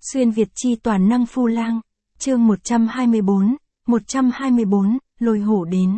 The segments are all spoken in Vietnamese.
Xuyên Việt chi toàn năng Phu Lang, chương 124, lôi hổ đến.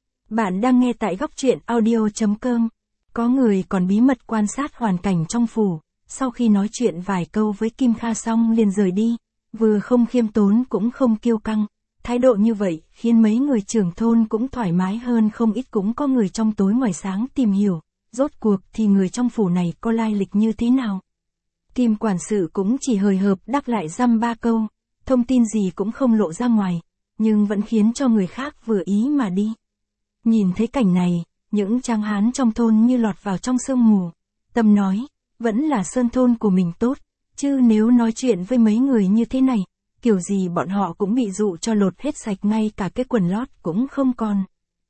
Bạn đang nghe tại góc truyện audio.com. Có người còn bí mật quan sát hoàn cảnh trong phủ, sau khi nói chuyện vài câu với Kim Kha xong liền rời đi, vừa không khiêm tốn cũng không kiêu căng. Thái độ như vậy khiến mấy người trưởng thôn cũng thoải mái hơn không ít, cũng có người trong tối ngoài sáng tìm hiểu, rốt cuộc thì người trong phủ này có lai lịch như thế nào. Kim quản sự cũng chỉ hời hợt đáp lại dăm ba câu, thông tin gì cũng không lộ ra ngoài, nhưng vẫn khiến cho người khác vừa ý mà đi. Nhìn thấy cảnh này, những tráng hán trong thôn như lọt vào trong sương mù. Tâm nói, vẫn là sơn thôn của mình tốt, chứ nếu nói chuyện với mấy người như thế này, kiểu gì bọn họ cũng bị dụ cho lột hết sạch, ngay cả cái quần lót cũng không còn.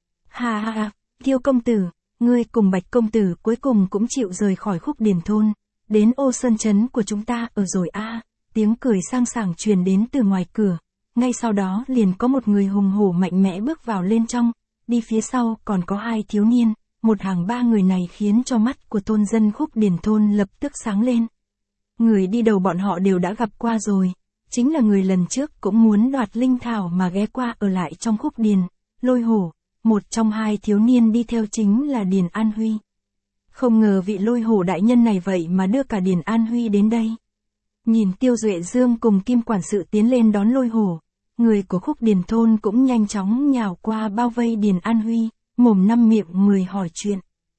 Ha ha ha, Tiêu công tử, ngươi cùng Bạch công tử cuối cùng cũng chịu rời khỏi Khúc Điền thôn, đến Ô Sơn trấn của chúng ta ở rồi a. Tiếng cười sang sảng truyền đến từ ngoài cửa, ngay sau đó liền có một người hùng hổ mạnh mẽ bước vào lên trong, đi phía sau còn có hai thiếu niên, một hàng ba người này khiến cho mắt của thôn dân Khúc Điền thôn lập tức sáng lên. Người đi đầu bọn họ đều đã gặp qua rồi, chính là người lần trước cũng muốn đoạt linh thảo mà ghé qua ở lại trong Khúc Điền, Lôi Hổ. Một trong hai thiếu niên đi theo chính là Điền An Huy. Không ngờ vị Lôi Hổ đại nhân này vậy mà đưa cả Điền An Huy đến đây. Nhìn Tiêu Duệ Dương cùng Kim quản sự tiến lên đón Lôi Hổ, người của Khúc Điền thôn cũng nhanh chóng nhào qua bao vây Điền An Huy, mồm năm miệng mười hỏi chuyện.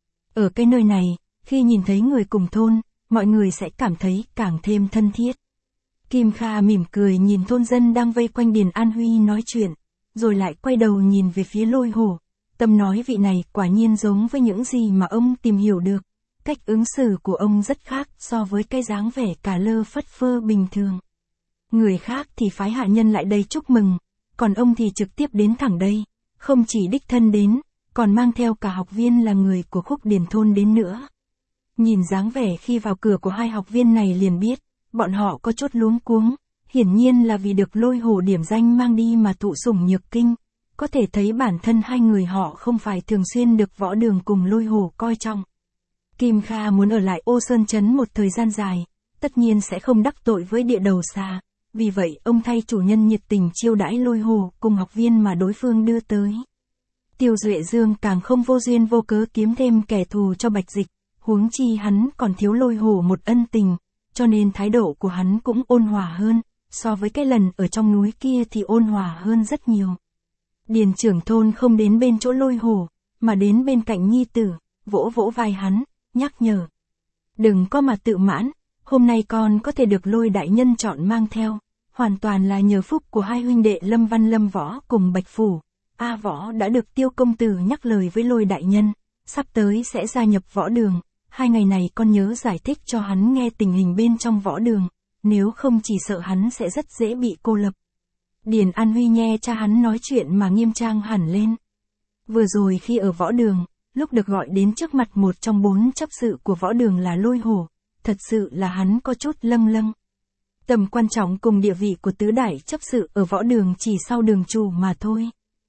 Ở cái nơi này, khi nhìn thấy người cùng thôn, mọi người sẽ cảm thấy càng thêm thân thiết. Kim Kha mỉm cười nhìn thôn dân đang vây quanh Điền An Huy nói chuyện, rồi lại quay đầu nhìn về phía Lôi Hổ. Tâm nói vị này quả nhiên giống với những gì mà ông tìm hiểu được. Cách ứng xử của ông rất khác so với cái dáng vẻ cả lơ phất phơ bình thường. Người khác thì phái hạ nhân lại đây chúc mừng, còn ông thì trực tiếp đến thẳng đây, không chỉ đích thân đến, còn mang theo cả học viên là người của Khúc Điền thôn đến nữa. Nhìn dáng vẻ khi vào cửa của hai học viên này liền biết, bọn họ có chút luống cuống, hiển nhiên là vì được Lôi Hổ điểm danh mang đi mà thụ sủng nhược kinh. Có thể thấy bản thân hai người họ không phải thường xuyên được Võ Đường cùng Lôi Hổ coi trọng. Kim Kha muốn ở lại Ô Sơn trấn một thời gian dài, tất nhiên sẽ không đắc tội với địa đầu xà, vì vậy ông thay chủ nhân nhiệt tình chiêu đãi Lôi Hổ cùng học viên mà đối phương đưa tới. Tiêu Duệ Dương càng không vô duyên vô cớ kiếm thêm kẻ thù cho Bạch Dịch, huống chi hắn còn thiếu Lôi Hổ một ân tình, cho nên thái độ của hắn cũng ôn hòa hơn, so với cái lần ở trong núi kia thì ôn hòa hơn rất nhiều. Điền trưởng thôn không đến bên chỗ Lôi Hổ, mà đến bên cạnh nhi tử, vỗ vỗ vai hắn, nhắc nhở. Đừng có mà tự mãn, hôm nay con có thể được Lôi đại nhân chọn mang theo, hoàn toàn là nhờ phúc của hai huynh đệ Lâm Văn Lâm Võ cùng Bạch Phủ. A Võ đã được Tiêu công tử nhắc lời với Lôi đại nhân, sắp tới sẽ gia nhập Võ Đường, 2 ngày này con nhớ giải thích cho hắn nghe tình hình bên trong Võ Đường, nếu không chỉ sợ hắn sẽ rất dễ bị cô lập. Điền An Huy nghe cha hắn nói chuyện mà nghiêm trang hẳn lên. Vừa rồi khi ở Võ Đường, lúc được gọi đến trước mặt một trong 4 chấp sự của Võ Đường là Lôi Hổ, thật sự là hắn có chút lâng lâng. Tầm quan trọng cùng địa vị của tứ đại chấp sự ở Võ Đường chỉ sau đường chủ mà thôi.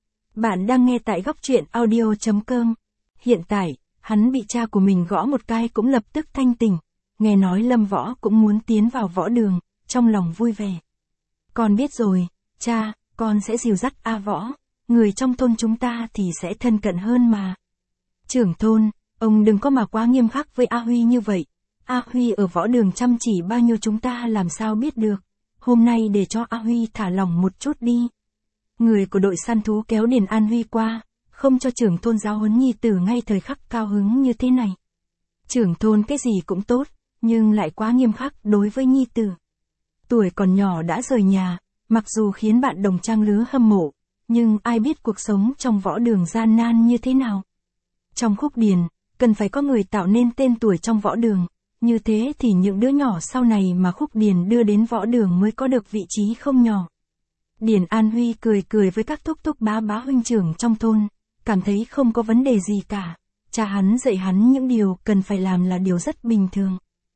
Bạn đang nghe tại góc truyện audio.com. Hiện tại, hắn bị cha của mình gõ một cái cũng lập tức thanh tỉnh, nghe nói Lâm Võ cũng muốn tiến vào Võ Đường, trong lòng vui vẻ. Con biết rồi, cha, con sẽ dìu dắt A Võ, người trong thôn chúng ta thì sẽ thân cận hơn mà. Trưởng thôn, ông đừng có mà quá nghiêm khắc với A Huy như vậy. A Huy ở Võ Đường chăm chỉ bao nhiêu chúng ta làm sao biết được. Hôm nay để cho A Huy thả lỏng một chút đi. Người của đội săn thú kéo Điền An Huy qua, không cho trưởng thôn giáo huấn nhi tử ngay thời khắc cao hứng như thế này. Trưởng thôn cái gì cũng tốt, nhưng lại quá nghiêm khắc đối với nhi tử. Tuổi còn nhỏ đã rời nhà, mặc dù khiến bạn đồng trang lứa hâm mộ, nhưng ai biết cuộc sống trong Võ Đường gian nan như thế nào. Trong Khúc Điền, cần phải có người tạo nên tên tuổi trong Võ Đường, như thế thì những đứa nhỏ sau này mà Khúc Điền đưa đến Võ Đường mới có được vị trí không nhỏ. Điền An Huy cười cười với các thúc thúc bá bá huynh trưởng trong thôn, cảm thấy không có vấn đề gì cả. Cha hắn dạy hắn những điều cần phải làm là điều rất bình thường.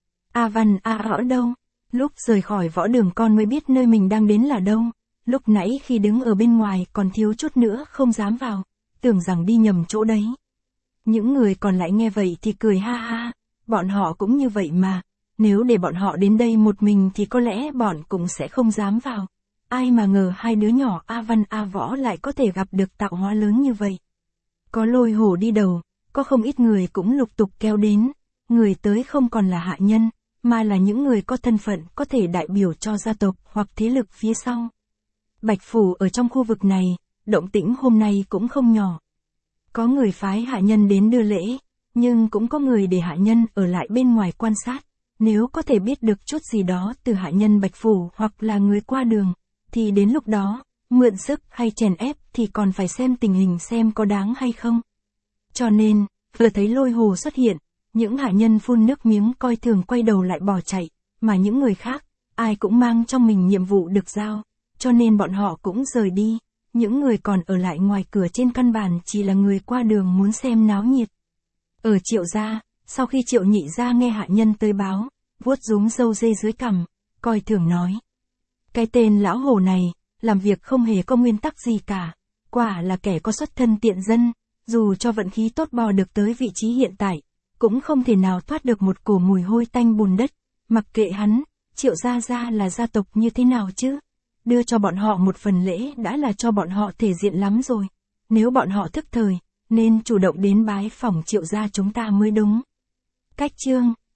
A Văn A Rõ đâu? Lúc rời khỏi Võ Đường con mới biết nơi mình đang đến là đâu. Lúc nãy khi đứng ở bên ngoài còn thiếu chút nữa không dám vào, tưởng rằng đi nhầm chỗ đấy. Những người còn lại nghe vậy thì cười ha ha, bọn họ cũng như vậy mà. Nếu để bọn họ đến đây một mình thì có lẽ bọn cũng sẽ không dám vào. Ai mà ngờ hai đứa nhỏ A Văn A Võ lại có thể gặp được tạo hóa lớn như vậy. Có Lôi Hổ đi đầu, có không ít người cũng lục tục kéo đến. Người tới không còn là hạ nhân, mà là những người có thân phận có thể đại biểu cho gia tộc hoặc thế lực phía sau. Bạch Phủ ở trong khu vực này, động tĩnh hôm nay cũng không nhỏ. Có người phái hạ nhân đến đưa lễ, nhưng cũng có người để hạ nhân ở lại bên ngoài quan sát. Nếu có thể biết được chút gì đó từ hạ nhân Bạch Phủ hoặc là người qua đường, thì đến lúc đó, mượn sức hay chèn ép thì còn phải xem tình hình xem có đáng hay không. Cho nên, vừa thấy Lôi Hồ xuất hiện, những hạ nhân phun nước miếng coi thường quay đầu lại bỏ chạy, mà những người khác, ai cũng mang trong mình nhiệm vụ được giao, cho nên bọn họ cũng rời đi. Những người còn ở lại ngoài cửa trên căn bản chỉ là người qua đường muốn xem náo nhiệt. Ở Triệu gia, sau khi Triệu Nhị gia nghe hạ nhân tới báo, vuốt rúm râu dê dưới cằm, coi thường nói. Cái tên lão hồ này, làm việc không hề có nguyên tắc gì cả, quả là kẻ có xuất thân tiện dân, dù cho vận khí tốt bò được tới vị trí hiện tại, cũng không thể nào thoát được một cổ mùi hôi tanh bùn đất, mặc kệ hắn, Triệu gia là gia tộc như thế nào chứ? Đưa cho bọn họ một phần lễ đã là cho bọn họ thể diện lắm rồi. Nếu bọn họ thức thời, nên chủ động đến bái phỏng Triệu gia chúng ta mới đúng. Cách chương